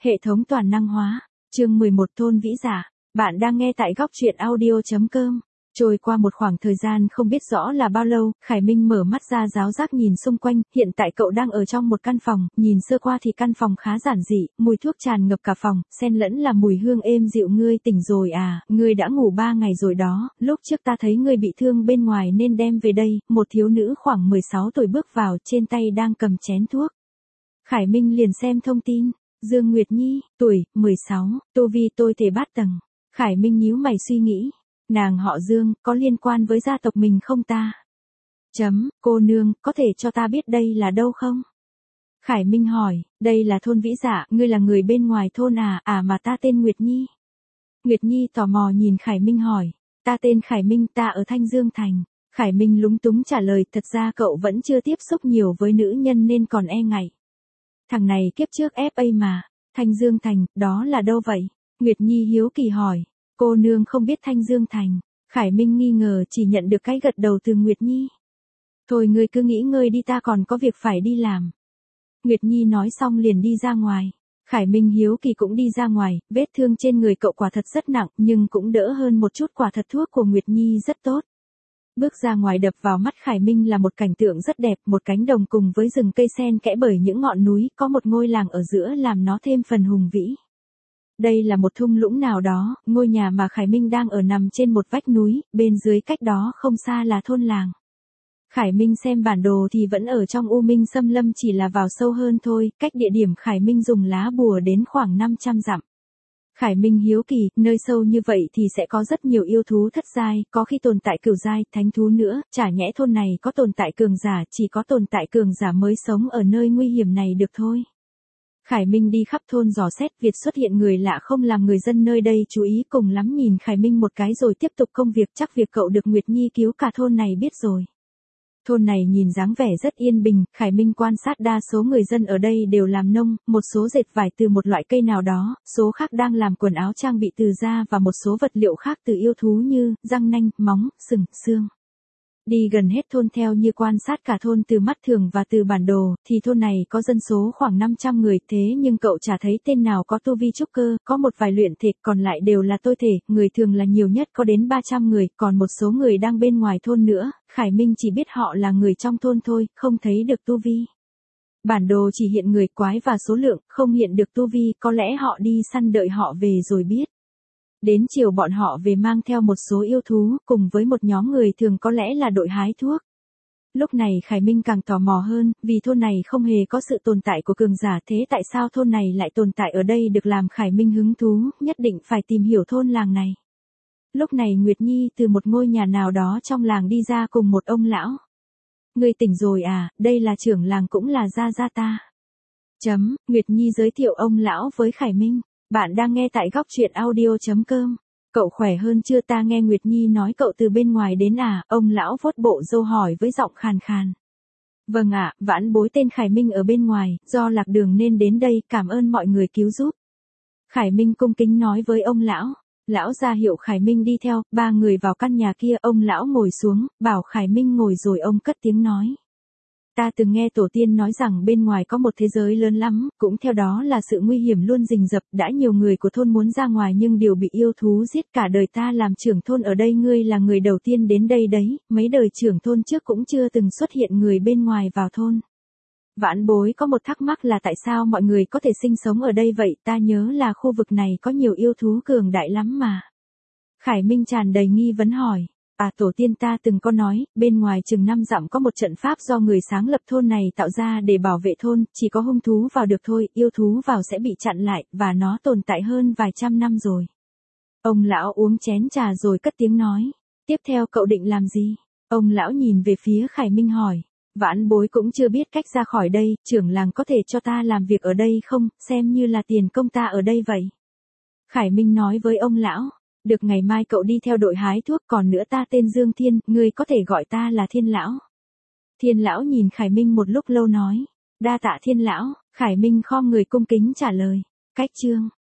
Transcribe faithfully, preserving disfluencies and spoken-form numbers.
Hệ thống toàn năng hóa. Chương mười một Thôn Vĩ Dạ. Bạn đang nghe tại góc truyện audio chấm com. Trôi qua một khoảng thời gian không biết rõ là bao lâu, Khải Minh mở mắt ra giáo giác nhìn xung quanh, hiện tại cậu đang ở trong một căn phòng, nhìn sơ qua thì căn phòng khá giản dị, mùi thuốc tràn ngập cả phòng, xen lẫn là mùi hương êm dịu. Ngươi tỉnh rồi à, ngươi đã ngủ ba ngày rồi đó, lúc trước ta thấy ngươi bị thương bên ngoài nên đem về đây. Một thiếu nữ khoảng mười sáu tuổi bước vào, trên tay đang cầm chén thuốc. Khải Minh liền xem thông tin. Dương Nguyệt Nhi, tuổi, mười sáu, tu vi tôi thể bát tầng. Khải Minh nhíu mày suy nghĩ. Nàng họ Dương, có liên quan với gia tộc mình không ta? Chấm, cô nương, có thể cho ta biết đây là đâu không? Khải Minh hỏi, đây là thôn Vĩ Dạ, ngươi là người bên ngoài thôn à, à mà ta tên Nguyệt Nhi. Nguyệt Nhi tò mò nhìn Khải Minh hỏi, ta tên Khải Minh, ta ở Thanh Dương Thành. Khải Minh lúng túng trả lời, thật ra cậu vẫn chưa tiếp xúc nhiều với nữ nhân nên còn e ngại. Thằng này kiếp trước ép a mà, Thanh Dương Thành, đó là đâu vậy? Nguyệt Nhi hiếu kỳ hỏi, cô nương không biết Thanh Dương Thành. Khải Minh nghi ngờ chỉ nhận được cái gật đầu từ Nguyệt Nhi. Thôi ngươi cứ nghỉ ngơi đi, ta còn có việc phải đi làm. Nguyệt Nhi nói xong liền đi ra ngoài. Khải Minh hiếu kỳ cũng đi ra ngoài, vết thương trên người cậu quả thật rất nặng nhưng cũng đỡ hơn một chút, quả thật thuốc của Nguyệt Nhi rất tốt. Bước ra ngoài đập vào mắt Khải Minh là một cảnh tượng rất đẹp, một cánh đồng cùng với rừng cây xen kẽ bởi những ngọn núi, có một ngôi làng ở giữa làm nó thêm phần hùng vĩ. Đây là một thung lũng nào đó, ngôi nhà mà Khải Minh đang ở nằm trên một vách núi, bên dưới cách đó không xa là thôn làng. Khải Minh xem bản đồ thì vẫn ở trong U Minh Xâm Lâm, chỉ là vào sâu hơn thôi, cách địa điểm Khải Minh dùng lá bùa đến khoảng năm trăm dặm. Khải Minh hiếu kỳ, nơi sâu như vậy thì sẽ có rất nhiều yêu thú thất giai, có khi tồn tại cửu giai, thánh thú nữa, chả nhẽ thôn này có tồn tại cường giả, chỉ có tồn tại cường giả mới sống ở nơi nguy hiểm này được thôi. Khải Minh đi khắp thôn dò xét, việc xuất hiện người lạ không làm người dân nơi đây chú ý, cùng lắm nhìn Khải Minh một cái rồi tiếp tục công việc, chắc việc cậu được Nguyệt Nhi cứu cả thôn này biết rồi. Thôn này nhìn dáng vẻ rất yên bình, Khải Minh quan sát đa số người dân ở đây đều làm nông, một số dệt vải từ một loại cây nào đó, số khác đang làm quần áo trang bị từ da và một số vật liệu khác từ yêu thú như răng nanh, móng, sừng, xương. Đi gần hết thôn theo như quan sát cả thôn từ mắt thường và từ bản đồ, thì thôn này có dân số khoảng năm trăm người, thế nhưng cậu chả thấy tên nào có tu vi trúc cơ, có một vài luyện thể, còn lại đều là tôi thể, người thường là nhiều nhất có đến ba trăm người, còn một số người đang bên ngoài thôn nữa, Khải Minh chỉ biết họ là người trong thôn thôi, không thấy được tu vi. Bản đồ chỉ hiện người, quái và số lượng, không hiện được tu vi, có lẽ họ đi săn đợi họ về rồi biết. Đến chiều bọn họ về mang theo một số yêu thú, cùng với một nhóm người thường có lẽ là đội hái thuốc. Lúc này Khải Minh càng tò mò hơn, vì thôn này không hề có sự tồn tại của cường giả, thế tại sao thôn này lại tồn tại ở đây được làm Khải Minh hứng thú, nhất định phải tìm hiểu thôn làng này. Lúc này Nguyệt Nhi từ một ngôi nhà nào đó trong làng đi ra cùng một ông lão. Ngươi tỉnh rồi à, đây là trưởng làng cũng là gia gia ta. Chấm, Nguyệt Nhi giới thiệu ông lão với Khải Minh. Bạn đang nghe tại góc truyện audio chấm com. Cậu khỏe hơn chưa, ta nghe Nguyệt Nhi nói cậu từ bên ngoài đến à, ông lão vuốt bộ râu hỏi với giọng khàn khàn. Vâng ạ, vãn bối tên Khải Minh ở bên ngoài, do lạc đường nên đến đây, cảm ơn mọi người cứu giúp. Khải Minh cung kính nói với ông lão. Lão ra hiệu Khải Minh đi theo, ba người vào căn nhà kia, ông lão ngồi xuống, bảo Khải Minh ngồi rồi ông cất tiếng nói. Ta từng nghe tổ tiên nói rằng bên ngoài có một thế giới lớn lắm, cũng theo đó là sự nguy hiểm luôn rình rập, đã nhiều người của thôn muốn ra ngoài nhưng đều bị yêu thú giết, cả đời ta làm trưởng thôn ở đây ngươi là người đầu tiên đến đây đấy, mấy đời trưởng thôn trước cũng chưa từng xuất hiện người bên ngoài vào thôn. Vãn bối có một thắc mắc là tại sao mọi người có thể sinh sống ở đây vậy, ta nhớ là khu vực này có nhiều yêu thú cường đại lắm mà. Khải Minh tràn đầy nghi vấn hỏi. À, tổ tiên ta từng có nói, bên ngoài chừng năm dặm có một trận pháp do người sáng lập thôn này tạo ra để bảo vệ thôn, chỉ có hung thú vào được thôi, yêu thú vào sẽ bị chặn lại, và nó tồn tại hơn vài trăm năm rồi. Ông lão uống chén trà rồi cất tiếng nói, tiếp theo cậu định làm gì? Ông lão nhìn về phía Khải Minh hỏi, vãn bối cũng chưa biết cách ra khỏi đây, trưởng làng có thể cho ta làm việc ở đây không, xem như là tiền công ta ở đây vậy. Khải Minh nói với ông lão. Được, ngày mai cậu đi theo đội hái thuốc, còn nữa ta tên Dương Thiên, ngươi có thể gọi ta là Thiên lão. Thiên lão nhìn Khải Minh một lúc lâu nói, đa tạ Thiên lão. Khải Minh khom người cung kính trả lời. Cách chương